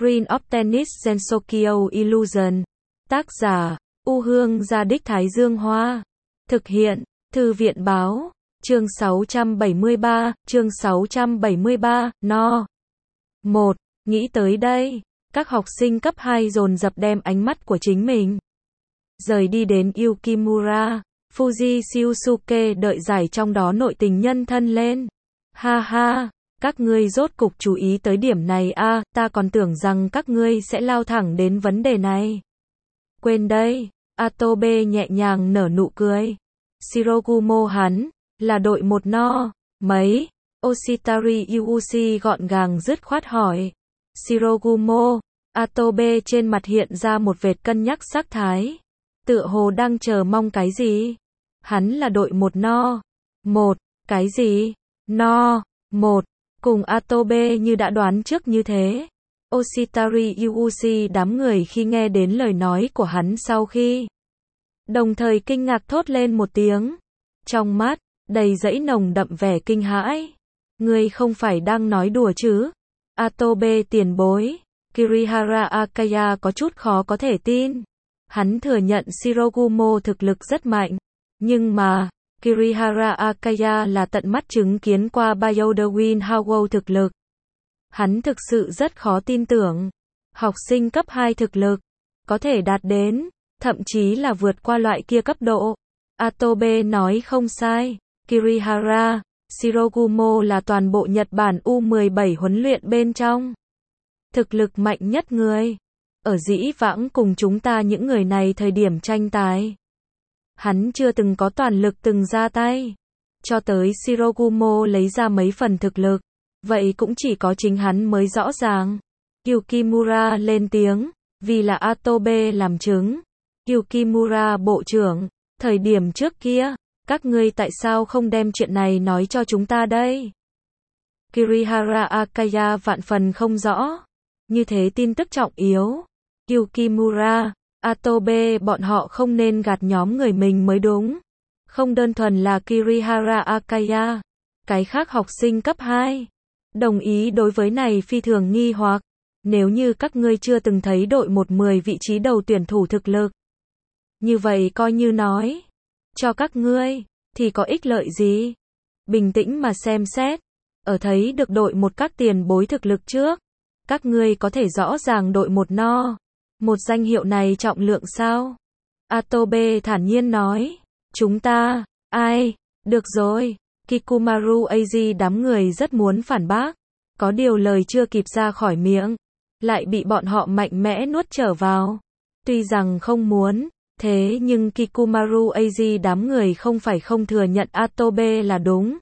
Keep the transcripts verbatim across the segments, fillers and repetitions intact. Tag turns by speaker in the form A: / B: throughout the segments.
A: Screen of Tennis Sensokyo Illusion. Tác giả, U Hương Gia Đích Thái Dương Hoa. Thực hiện, Thư viện Báo. Chương sáu trăm bảy mươi ba, chương sáu trăm bảy mươi ba, no. một. Nghĩ tới đây, các học sinh cấp hai dồn dập đem ánh mắt của chính mình rời đi đến Yukimura. Fuji Shiosuke đợi giải trong đó nội tình nhân thân lên. Ha ha, các ngươi rốt cục chú ý tới điểm này a, à, ta còn tưởng rằng các ngươi sẽ lao thẳng đến vấn đề này. Quên đây, Atobe nhẹ nhàng nở nụ cười. Shirogumo hắn, là đội một no, mấy? Oshitari Yuushi gọn gàng dứt khoát hỏi. Shirogumo, Atobe trên mặt hiện ra một vệt cân nhắc sắc thái. Tựa hồ đang chờ mong cái gì? Hắn là đội một no. Một, cái gì? No, một, cùng Atobe như đã đoán trước như thế. Oshitari Yuushi đám người khi nghe đến lời nói của hắn sau khi đồng thời kinh ngạc thốt lên một tiếng. Trong mắt, đầy dẫy nồng đậm vẻ kinh hãi. Ngươi không phải đang nói đùa chứ? Atobe tiền bối. Kirihara Akaya có chút khó có thể tin. Hắn thừa nhận Shirogumo thực lực rất mạnh. Nhưng mà, Kirihara Akaya là tận mắt chứng kiến qua Bioderwin Howell thực lực. Hắn thực sự rất khó tin tưởng. Học sinh cấp hai thực lực, có thể đạt đến, thậm chí là vượt qua loại kia cấp độ. Atobe nói không sai. Kirihara, Shirogumo là toàn bộ Nhật Bản U mười bảy huấn luyện bên trong thực lực mạnh nhất người. Ở dĩ vãng cùng chúng ta những người này thời điểm tranh tài, hắn chưa từng có toàn lực từng ra tay. Cho tới Shirogumo lấy ra mấy phần thực lực, vậy cũng chỉ có chính hắn mới rõ ràng. Yukimura lên tiếng, vì là Atobe làm chứng. Yukimura bộ trưởng, thời điểm trước kia, các ngươi tại sao không đem chuyện này nói cho chúng ta đây? Kirihara Akaya vạn phần không rõ. Như thế tin tức trọng yếu. Yukimura, Atobe bọn họ không nên gạt nhóm người mình mới đúng. Không đơn thuần là Kirihara Akaya. Cái khác học sinh cấp hai đồng ý đối với này phi thường nghi hoặc. Nếu như các ngươi chưa từng thấy đội một mười vị trí đầu tuyển thủ thực lực, như vậy coi như nói cho các ngươi thì có ích lợi gì? Bình tĩnh mà xem xét, ở thấy được đội một các tiền bối thực lực trước, các ngươi có thể rõ ràng đội một no. Một danh hiệu này trọng lượng sao? Atobe thản nhiên nói. Chúng ta, ai? Được rồi. Kikumaru Eiji đám người rất muốn phản bác. Có điều lời chưa kịp ra khỏi miệng, lại bị bọn họ mạnh mẽ nuốt trở vào. Tuy rằng không muốn, thế nhưng Kikumaru Eiji đám người không phải không thừa nhận Atobe là đúng.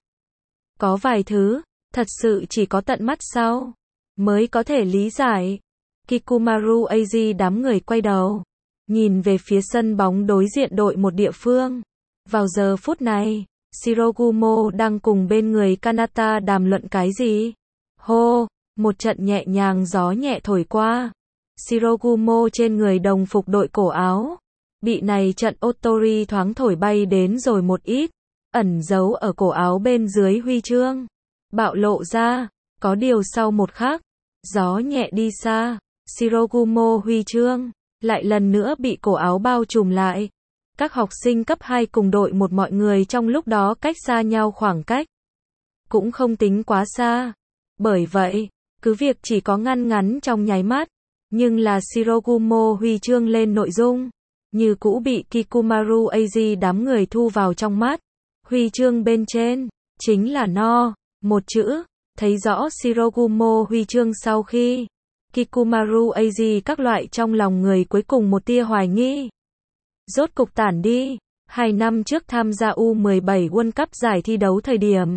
A: Có vài thứ, thật sự chỉ có tận mắt sau mới có thể lý giải. Kikumaru Eiji đám người quay đầu, nhìn về phía sân bóng đối diện đội một địa phương. Vào giờ phút này, Shirogumo đang cùng bên người Kanata đàm luận cái gì? Hô, một trận nhẹ nhàng gió nhẹ thổi qua. Shirogumo trên người đồng phục đội cổ áo, bị này trận Otori thoáng thổi bay đến rồi một ít, ẩn giấu ở cổ áo bên dưới huy chương, bạo lộ ra. Có điều sau một khắc, gió nhẹ đi xa, Shirogumo huy chương lại lần nữa bị cổ áo bao trùm lại. Các học sinh cấp hai cùng đội một mọi người trong lúc đó cách xa nhau khoảng cách cũng không tính quá xa. Bởi vậy, cứ việc chỉ có ngăn ngắn trong nháy mắt, nhưng là Shirogumo huy chương lên nội dung, như cũ bị Kikumaru Eiji đám người thu vào trong mắt. Huy chương bên trên, chính là no, một chữ. Thấy rõ Shirogumo huy chương sau khi Kikumaru Eiji các loại trong lòng người cuối cùng một tia hoài nghi rốt cục tản đi. Hai năm trước tham gia U mười bảy World Cup giải thi đấu thời điểm,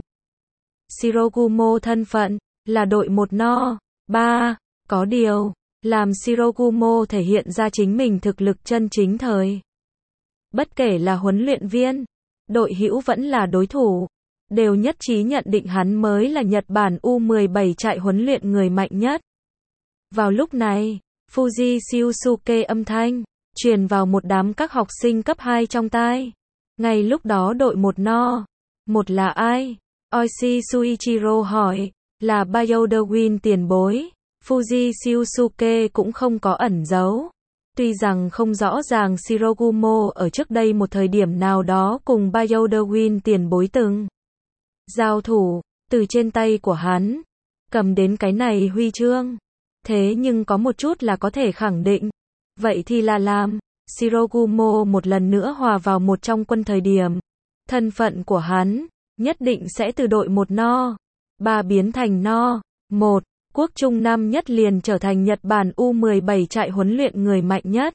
A: Shirogumo thân phận là đội một no. ba. Có điều, làm Shirogumo thể hiện ra chính mình thực lực chân chính thời. Bất kể là huấn luyện viên, đội hữu vẫn là đối thủ, đều nhất trí nhận định hắn mới là Nhật Bản U mười bảy trại huấn luyện người mạnh nhất. Vào lúc này, Fuji Shiosuke âm thanh truyền vào một đám các học sinh cấp hai trong tai. Ngay lúc đó đội một no. Một là ai? Oishi Suichiro hỏi. Là Bioderwin tiền bối. Fuji Shiosuke cũng không có ẩn giấu. Tuy rằng không rõ ràng Shirogumo ở trước đây một thời điểm nào đó cùng Bioderwin tiền bối từng giao thủ, từ trên tay của hắn cầm đến cái này huy chương. Thế nhưng có một chút là có thể khẳng định. Vậy thì là làm Shirogumo một lần nữa hòa vào một trong quân thời điểm, thân phận của hắn nhất định sẽ từ đội một no ba biến thành no một. Quốc Trung năm nhất liền trở thành Nhật Bản U mười bảy trại huấn luyện người mạnh nhất.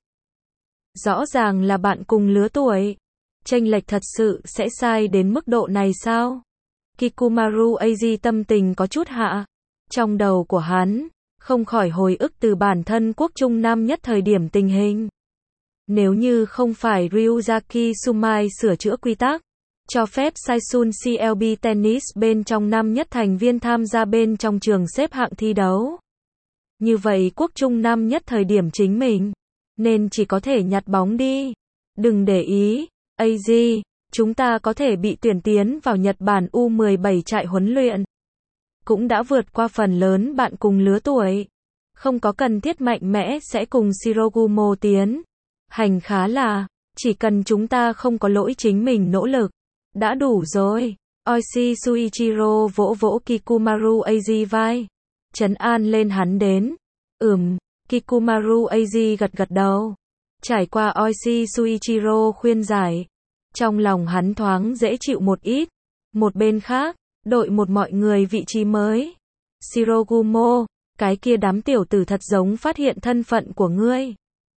A: Rõ ràng là bạn cùng lứa tuổi. Chênh lệch thật sự sẽ sai đến mức độ này sao? Kikumaru Eiji tâm tình có chút hạ. Trong đầu của hắn, không khỏi hồi ức từ bản thân Quốc Trung năm nhất thời điểm tình hình. Nếu như không phải Ryuzaki Sumai sửa chữa quy tắc, cho phép Saisun xê lờ bê Tennis bên trong năm nhất thành viên tham gia bên trong trường xếp hạng thi đấu. Như vậy Quốc Trung năm nhất thời điểm chính mình, nên chỉ có thể nhặt bóng đi. Đừng để ý, a giê, chúng ta có thể bị tuyển tiến vào Nhật Bản U mười bảy trại huấn luyện. Cũng đã vượt qua phần lớn bạn cùng lứa tuổi. Không có cần thiết mạnh mẽ sẽ cùng Shirogumo tiến hành khá là, chỉ cần chúng ta không có lỗi chính mình nỗ lực. Đã đủ rồi. Oishi Suichiro vỗ vỗ Kikumaru Eiji vai. Trấn an lên hắn đến. Ừm, Kikumaru Eiji gật gật đầu. Trải qua Oishi Suichiro khuyên giải, trong lòng hắn thoáng dễ chịu một ít. Một bên khác, đội một mọi người vị trí mới. Shirogumo, cái kia đám tiểu tử thật giống phát hiện thân phận của ngươi.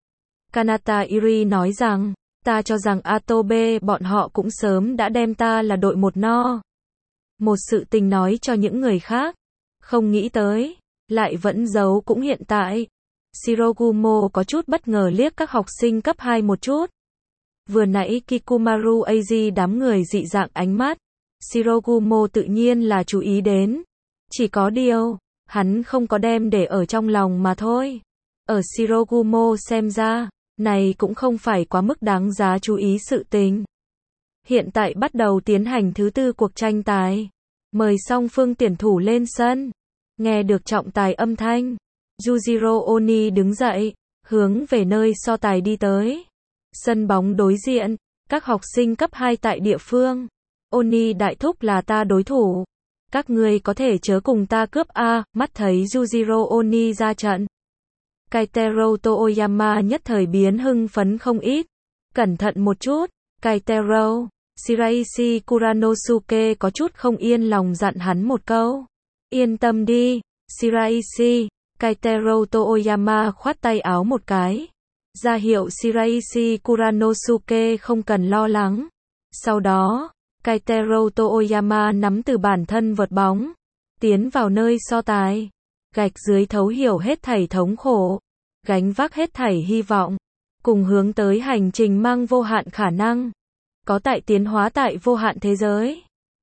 A: Kanata Iri nói rằng, ta cho rằng Atobe bọn họ cũng sớm đã đem ta là đội một no một sự tình nói cho những người khác. Không nghĩ tới, lại vẫn giấu cũng hiện tại. Shirogumo có chút bất ngờ liếc các học sinh cấp hai một chút. Vừa nãy Kikumaru Eiji đám người dị dạng ánh mắt, Shirogumo tự nhiên là chú ý đến. Chỉ có điều, hắn không có đem để ở trong lòng mà thôi. Ở Shirogumo xem ra, này cũng không phải quá mức đáng giá chú ý sự tình. Hiện tại bắt đầu tiến hành thứ tư cuộc tranh tài. Mời song phương tuyển thủ lên sân. Nghe được trọng tài âm thanh, Yujiro Oni đứng dậy, hướng về nơi so tài đi tới. Sân bóng đối diện, các học sinh cấp hai tại địa phương. Oni đại thúc là ta đối thủ. Các ngươi có thể chớ cùng ta cướp A. Mắt thấy Yujiro Oni ra trận, Kaitero Toyama nhất thời biến hưng phấn không ít. Cẩn thận một chút, Kaitero. Shiraishi Kuranosuke có chút không yên lòng dặn hắn một câu. Yên tâm đi, Shiraishi. Kaitero Toyama khoát tay áo một cái, ra hiệu Shiraishi Kuranosuke không cần lo lắng. Sau đó, Kaitero Toyama nắm từ bản thân vợt bóng, tiến vào nơi so tài. Gạch dưới thấu hiểu hết thảy thống khổ, gánh vác hết thảy hy vọng, cùng hướng tới hành trình mang vô hạn khả năng, có tại tiến hóa tại vô hạn thế giới.